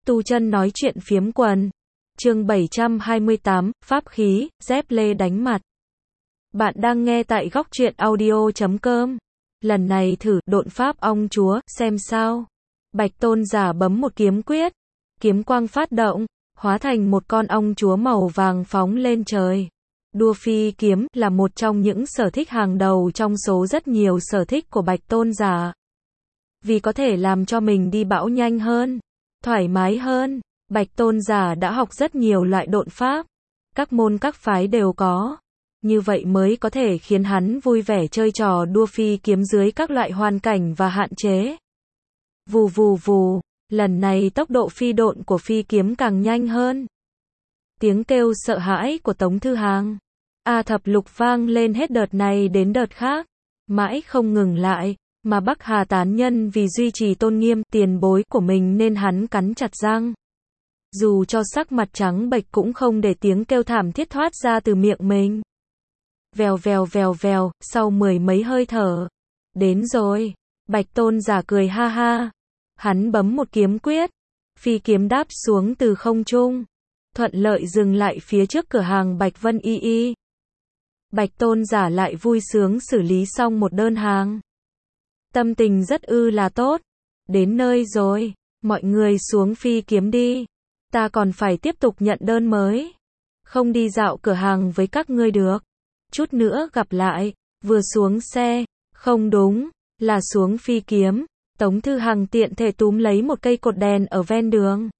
Tu chân nói chuyện phiếm quần. Chương 728, Pháp khí, dép lê đánh mặt. Bạn đang nghe tại góc truyện audio.com. Lần này thử độn pháp ong chúa, xem sao. Bạch Tôn giả bấm một kiếm quyết. Kiếm quang phát động, hóa thành một con ong chúa màu vàng phóng lên trời. Đua phi kiếm là một trong những sở thích hàng đầu trong số rất nhiều sở thích của Bạch Tôn giả. Vì có thể làm cho mình đi bão nhanh hơn, thoải mái hơn, Bạch Tôn giả đã học rất nhiều loại độn pháp. Các môn các phái đều có. Như vậy mới có thể khiến hắn vui vẻ chơi trò đua phi kiếm dưới các loại hoàn cảnh và hạn chế. Vù vù vù, lần này tốc độ phi độn của phi kiếm càng nhanh hơn. Tiếng kêu sợ hãi của Tống Thư Hàng, A Thập Lục vang lên hết đợt này đến đợt khác, mãi không ngừng lại, mà Bắc Hà tán nhân vì duy trì tôn nghiêm tiền bối của mình nên hắn cắn chặt răng. Dù cho sắc mặt trắng bệch cũng không để tiếng kêu thảm thiết thoát ra từ miệng mình. Vèo vèo vèo vèo, sau mười mấy hơi thở. Đến rồi. Bạch Tôn giả cười ha ha. Hắn bấm một kiếm quyết. Phi kiếm đáp xuống từ không trung. Thuận lợi dừng lại phía trước cửa hàng Bạch Vân Y Y. Bạch Tôn giả lại vui sướng xử lý xong một đơn hàng. Tâm tình rất là tốt. Đến nơi rồi. Mọi người xuống phi kiếm đi. Ta còn phải tiếp tục nhận đơn mới. Không đi dạo cửa hàng với các ngươi được. Chút nữa gặp lại. Vừa xuống xe. Không đúng. Là xuống phi kiếm. Tống Thư Hằng tiện thể túm lấy một cây cột đèn ở ven đường.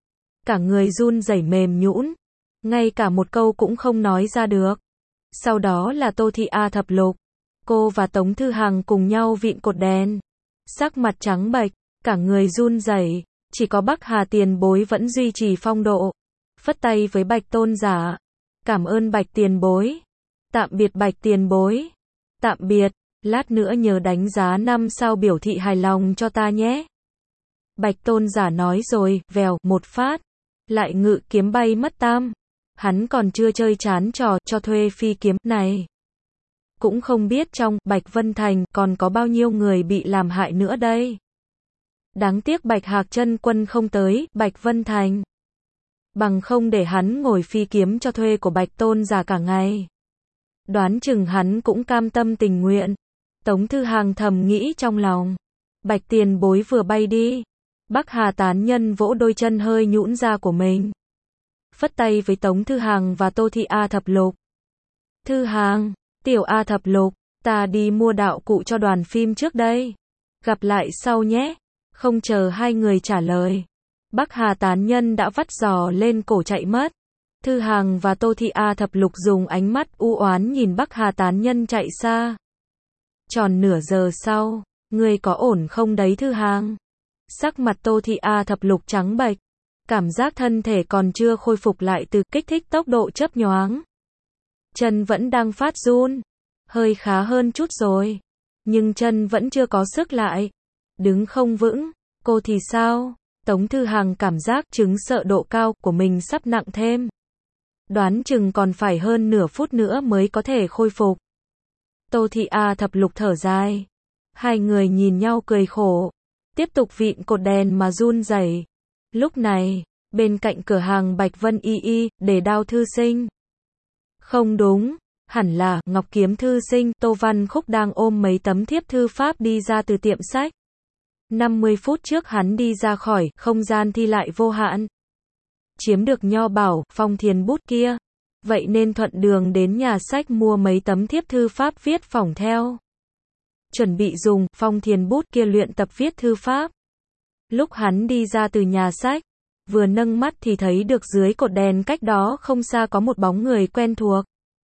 Cả người run rẩy mềm nhũn. Ngay cả một câu cũng không nói ra được. Sau đó là Tô Thị A Thập Lục. Cô và Tống Thư Hằng cùng nhau vịn cột đèn. Sắc mặt trắng bệch. Cả người run rẩy. Chỉ có Bắc Hà tiền bối vẫn duy trì phong độ. Phất tay với Bạch Tôn giả. Cảm ơn Bạch tiền bối. Tạm biệt Bạch tiền bối. Tạm biệt. Lát nữa nhớ đánh giá 5 sao biểu thị hài lòng cho ta nhé. Bạch Tôn giả nói rồi, vèo, một phát. Lại ngự kiếm bay mất tam. Hắn còn chưa chơi chán trò cho thuê phi kiếm này. Cũng không biết trong Bạch Vân Thành còn có bao nhiêu người bị làm hại nữa đây. Đáng tiếc Bạch Hạc Chân Quân không tới Bạch Vân Thành. Bằng không để hắn ngồi phi kiếm cho thuê của Bạch Tôn giả cả ngày. Đoán chừng hắn cũng cam tâm tình nguyện. Tống Thư Hàng thầm nghĩ trong lòng. Bạch tiền bối vừa bay đi. Bắc Hà tán nhân vỗ đôi chân hơi nhũn ra của mình. Phất tay với Tống Thư Hàng và Tô Thị A Thập Lục. Thư Hàng, tiểu A Thập Lục, ta đi mua đạo cụ cho đoàn phim trước đây. Gặp lại sau nhé. Không chờ hai người trả lời. Bắc Hà tán nhân đã vắt giò lên cổ chạy mất. Thư Hàng và Tô Thị A Thập Lục dùng ánh mắt u oán nhìn Bắc Hà tán nhân chạy xa. Tròn nửa giờ sau, ngươi có ổn không đấy Thư Hàng? Sắc mặt Tô Thị A Thập Lục trắng bệch. Cảm giác thân thể còn chưa khôi phục lại từ kích thích tốc độ chớp nhoáng. Chân vẫn đang phát run. Hơi khá hơn chút rồi. Nhưng chân vẫn chưa có sức lại. Đứng không vững. Cô thì sao? Tống Thư Hàng cảm giác chứng sợ độ cao của mình sắp nặng thêm. Đoán chừng còn phải hơn nửa phút nữa mới có thể khôi phục. Tô Thị A Thập Lục thở dài. Hai người nhìn nhau cười khổ. Tiếp tục vịn cột đèn mà run rẩy. Lúc này, bên cạnh cửa hàng Bạch Vân Y Y, để Đao thư sinh. Không đúng, hẳn là Ngọc Kiếm thư sinh. Tô Văn Khúc đang ôm mấy tấm thiếp thư pháp đi ra từ tiệm sách. 50 phút trước hắn đi ra khỏi không gian thi lại vô hạn. Chiếm được Nho Bảo, Phong Thiền bút kia. Vậy nên thuận đường đến nhà sách mua mấy tấm thiếp thư pháp viết phỏng theo. Chuẩn bị dùng Phong Thiền bút kia luyện tập viết thư pháp. Lúc hắn đi ra từ nhà sách, vừa nâng mắt thì thấy được dưới cột đèn cách đó không xa có một bóng người quen thuộc.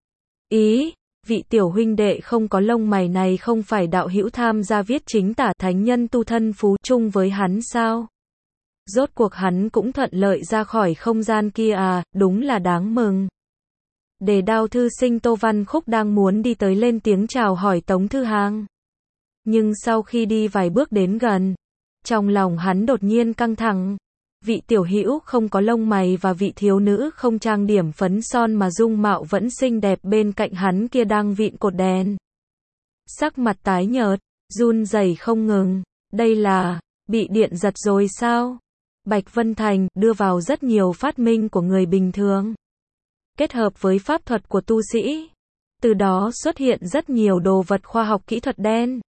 Ý, vị tiểu huynh đệ không có lông mày này không phải đạo hữu tham gia viết chính tả thánh nhân tu thân phú chung với hắn sao? Rốt cuộc hắn cũng thuận lợi ra khỏi không gian kia à, đúng là đáng mừng. Để Đao thư sinh Tô Văn Khúc đang muốn đi tới lên tiếng chào hỏi Tống Thư Hàng. Nhưng sau khi đi vài bước đến gần, trong lòng hắn đột nhiên căng thẳng. Vị tiểu hữu không có lông mày và vị thiếu nữ không trang điểm phấn son mà dung mạo vẫn xinh đẹp bên cạnh hắn kia đang vịn cột đèn. Sắc mặt tái nhợt, run rẩy không ngừng. Đây là bị điện giật rồi sao? Bạch Vân Thành đưa vào rất nhiều phát minh của người bình thường, kết hợp với pháp thuật của tu sĩ. Từ đó xuất hiện rất nhiều đồ vật khoa học kỹ thuật đen.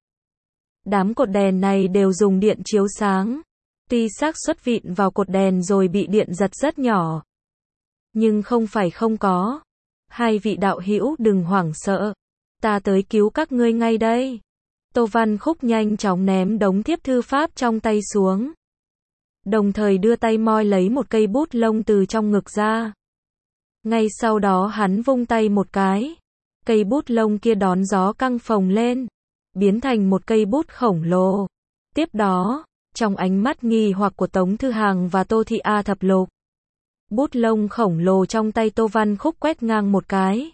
Đám cột đèn này đều dùng điện chiếu sáng. Tuy xác suất vịn vào cột đèn rồi bị điện giật rất nhỏ, nhưng không phải không có. Hai vị đạo hữu đừng hoảng sợ, ta tới cứu các ngươi ngay đây. Tô Văn Khúc nhanh chóng ném đống thiếp thư pháp trong tay xuống, đồng thời đưa tay moi lấy một cây bút lông từ trong ngực ra. Ngay sau đó hắn vung tay một cái, cây bút lông kia đón gió căng phồng lên, biến thành một cây bút khổng lồ. Tiếp đó, trong ánh mắt nghi hoặc của Tống Thư Hàng và Tô Thị A Thập Lục, bút lông khổng lồ trong tay Tô Văn Khúc quét ngang một cái,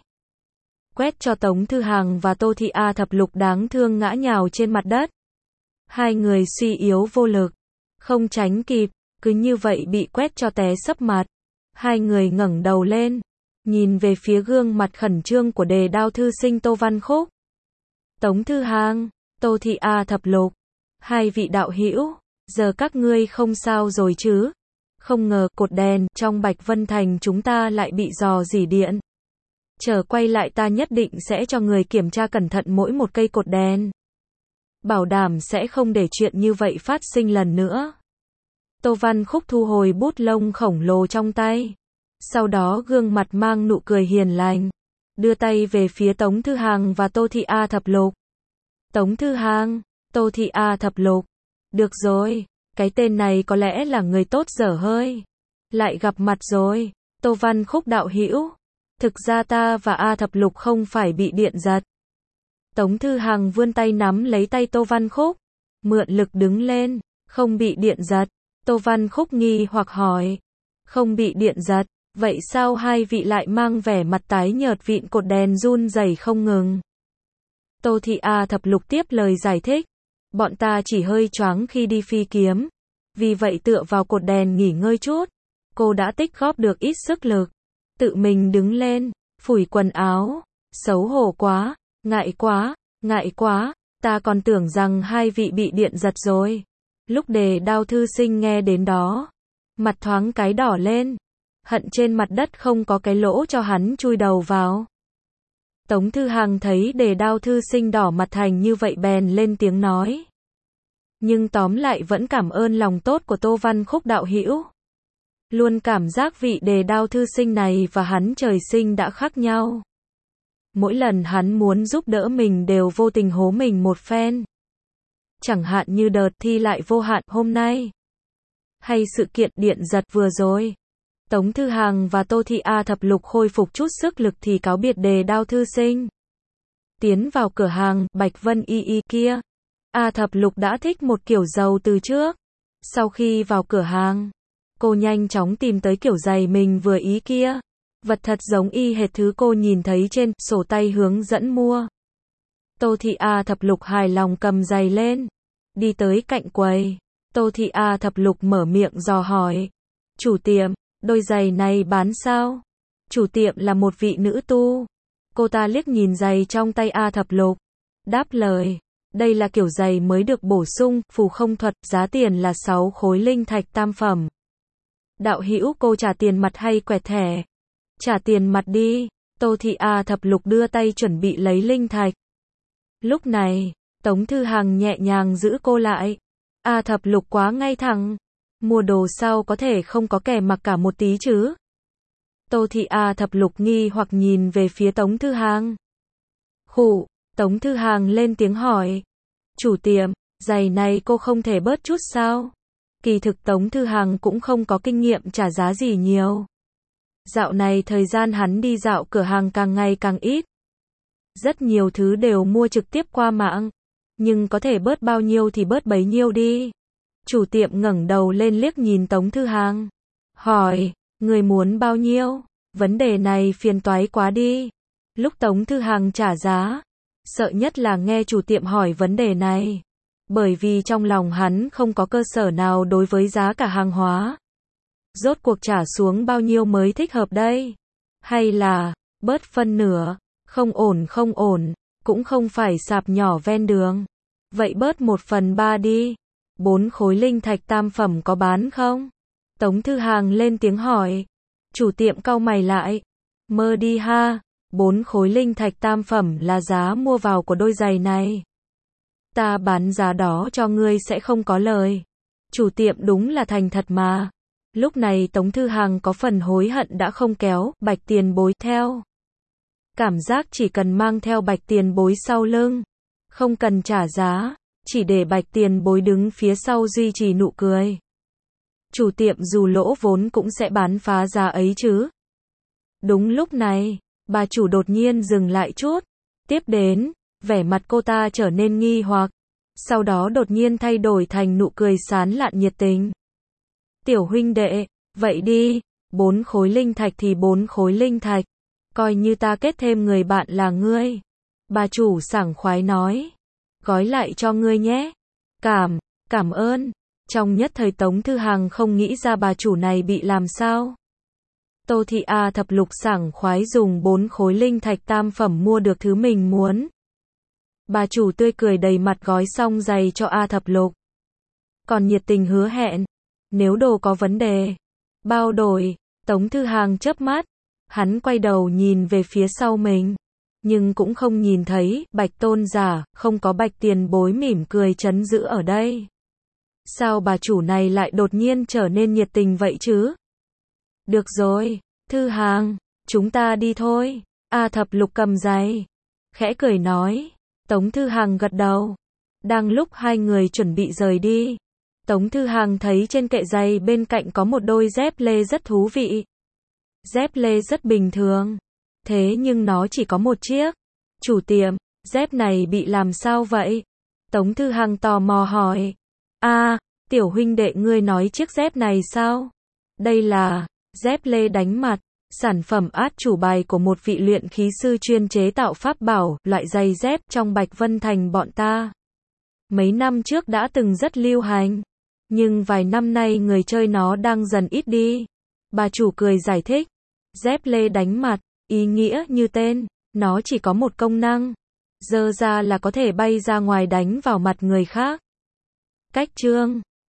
quét cho Tống Thư Hàng và Tô Thị A Thập Lục đáng thương ngã nhào trên mặt đất. Hai người suy yếu vô lực, không tránh kịp, cứ như vậy bị quét cho té sấp mặt. Hai người ngẩng đầu lên, nhìn về phía gương mặt khẩn trương của Đề Đao thư sinh Tô Văn Khúc. Tống Thư Hàng, Tô Thị A Thập Lục, hai vị đạo hữu, giờ các ngươi không sao rồi chứ? Không ngờ cột đèn trong Bạch Vân Thành chúng ta lại bị rò rỉ điện. Chờ quay lại ta nhất định sẽ cho người kiểm tra cẩn thận mỗi một cây cột đèn, bảo đảm sẽ không để chuyện như vậy phát sinh lần nữa. Tô Văn Khúc thu hồi bút lông khổng lồ trong tay, sau đó gương mặt mang nụ cười hiền lành, đưa tay về phía Tống Thư Hàng và Tô Thị A Thập Lục. Tống Thư Hàng, Tô Thị A Thập Lục, được rồi, cái tên này có lẽ là người tốt dở hơi. Lại gặp mặt rồi, Tô Văn Khúc đạo hữu, thực ra ta và A Thập Lục không phải bị điện giật. Tống Thư Hàng vươn tay nắm lấy tay Tô Văn Khúc, mượn lực đứng lên, không bị điện giật. Tô Văn Khúc nghi hoặc hỏi, không bị điện giật, vậy sao hai vị lại mang vẻ mặt tái nhợt vịn cột đèn run rẩy không ngừng? Tô Thị A Thập Lục tiếp lời giải thích, bọn ta chỉ hơi choáng khi đi phi kiếm, vì vậy tựa vào cột đèn nghỉ ngơi chút. Cô đã tích góp được ít sức lực, tự mình đứng lên, phủi quần áo, xấu hổ quá, ngại quá, ta còn tưởng rằng hai vị bị điện giật rồi. Lúc Đề Đao thư sinh nghe đến đó, mặt thoáng cái đỏ lên, hận trên mặt đất không có cái lỗ cho hắn chui đầu vào. Tống Thư Hàng thấy Đề Đao thư sinh đỏ mặt thành như vậy bèn lên tiếng nói, nhưng tóm lại vẫn cảm ơn lòng tốt của Tô Văn Khúc đạo hữu. Luôn cảm giác vị Đề Đao thư sinh này và hắn trời sinh đã khác nhau. Mỗi lần hắn muốn giúp đỡ mình đều vô tình hố mình một phen. Chẳng hạn như đợt thi lại vô hạn hôm nay, hay sự kiện điện giật vừa rồi. Tống Thư Hàng và Tô Thị A Thập Lục khôi phục chút sức lực thì cáo biệt Đề Đao thư sinh. Tiến vào cửa hàng Bạch Vân Y kia, A Thập Lục đã thích một kiểu dầu từ trước. Sau khi vào cửa hàng, cô nhanh chóng tìm tới kiểu giày mình vừa ý kia. Vật thật giống y hệt thứ cô nhìn thấy trên sổ tay hướng dẫn mua. Tô Thị A Thập Lục hài lòng cầm giày lên, đi tới cạnh quầy. Tô Thị A Thập Lục mở miệng dò hỏi, chủ tiệm, đôi giày này bán sao? Chủ tiệm là một vị nữ tu. Cô ta liếc nhìn giày trong tay A Thập Lục, đáp lời, đây là kiểu giày mới được bổ sung, phù không thuật, giá tiền là 6 khối linh thạch tam phẩm. Đạo hữu cô trả tiền mặt hay quẹt thẻ? Trả tiền mặt đi. Tô Thị A Thập Lục đưa tay chuẩn bị lấy linh thạch. Lúc này, Tống Thư Hàng nhẹ nhàng giữ cô lại. A Thập Lục quá ngay thẳng. Mua đồ sao có thể không có kẻ mặc cả một tí chứ? Tô Thị A Thập Lục nghi hoặc nhìn về phía Tống Thư Hàng. Khụ, Tống Thư Hàng lên tiếng hỏi. Chủ tiệm, giày này cô không thể bớt chút sao? Kỳ thực Tống Thư Hàng cũng không có kinh nghiệm trả giá gì nhiều. Dạo này thời gian hắn đi dạo cửa hàng càng ngày càng ít. Rất nhiều thứ đều mua trực tiếp qua mạng. Nhưng có thể bớt bao nhiêu thì bớt bấy nhiêu đi. Chủ tiệm ngẩng đầu lên liếc nhìn Tống Thư Hàng. Hỏi, người muốn bao nhiêu? Vấn đề này phiền toái quá đi. Lúc Tống Thư Hàng trả giá, sợ nhất là nghe chủ tiệm hỏi vấn đề này. Bởi vì trong lòng hắn không có cơ sở nào đối với giá cả hàng hóa. Rốt cuộc trả xuống bao nhiêu mới thích hợp đây? Hay là, bớt phân nửa, không ổn, cũng không phải sạp nhỏ ven đường. Vậy bớt 1/3 đi. 4 khối linh thạch tam phẩm có bán không? Tống Thư Hàng lên tiếng hỏi. Chủ tiệm cau mày lại. Mơ đi ha, 4 khối linh thạch tam phẩm là giá mua vào của đôi giày này. Ta bán giá đó cho ngươi sẽ không có lời. Chủ tiệm đúng là thành thật mà. Lúc này Tống Thư Hàng có phần hối hận đã không kéo Bạch Tiền Bối theo. Cảm giác chỉ cần mang theo Bạch Tiền Bối sau lưng, không cần trả giá, chỉ để Bạch Tiền Bối đứng phía sau duy trì nụ cười. Chủ tiệm dù lỗ vốn cũng sẽ bán phá giá ấy chứ. Đúng lúc này, bà chủ đột nhiên dừng lại chút. Tiếp đến, vẻ mặt cô ta trở nên nghi hoặc. Sau đó đột nhiên thay đổi thành nụ cười sán lạn nhiệt tình. Tiểu huynh đệ, vậy đi, 4 khối linh thạch thì 4 khối linh thạch. Coi như ta kết thêm người bạn là ngươi. Bà chủ sảng khoái nói. Gói lại cho ngươi nhé. Cảm ơn. Trong nhất thời Tống Thư Hàng không nghĩ ra bà chủ này bị làm sao. Tô Thị A Thập Lục sảng khoái dùng 4 khối linh thạch tam phẩm mua được thứ mình muốn. Bà chủ tươi cười đầy mặt gói xong giày cho A Thập Lục. Còn nhiệt tình hứa hẹn, nếu đồ có vấn đề, bao đổi. Tống Thư Hàng chớp mắt, hắn quay đầu nhìn về phía sau mình, nhưng cũng không nhìn thấy Bạch Tôn giả, không có Bạch Tiền Bối mỉm cười trấn giữ ở đây. Sao bà chủ này lại đột nhiên trở nên nhiệt tình vậy chứ? Được rồi, Thư Hàng, chúng ta đi thôi. A Thập Lục cầm giày, khẽ cười nói. Tống Thư Hàng gật đầu. Đang lúc hai người chuẩn bị rời đi, Tống Thư Hàng thấy trên kệ giày bên cạnh có một đôi dép lê rất thú vị. Dép lê rất bình thường, thế nhưng nó chỉ có một chiếc. Chủ tiệm, dép này bị làm sao vậy? Tống Thư Hàng tò mò hỏi. Tiểu huynh đệ ngươi nói chiếc dép này sao? Đây là dép lê đánh mặt, sản phẩm át chủ bài của một vị luyện khí sư chuyên chế tạo pháp bảo, loại giày dép trong Bạch Vân Thành bọn ta. Mấy năm trước đã từng rất lưu hành, nhưng vài năm nay người chơi nó đang dần ít đi. Bà chủ cười giải thích. Dép lê đánh mặt, ý nghĩa như tên, nó chỉ có một công năng. Giơ ra là có thể bay ra ngoài đánh vào mặt người khác. Cách chương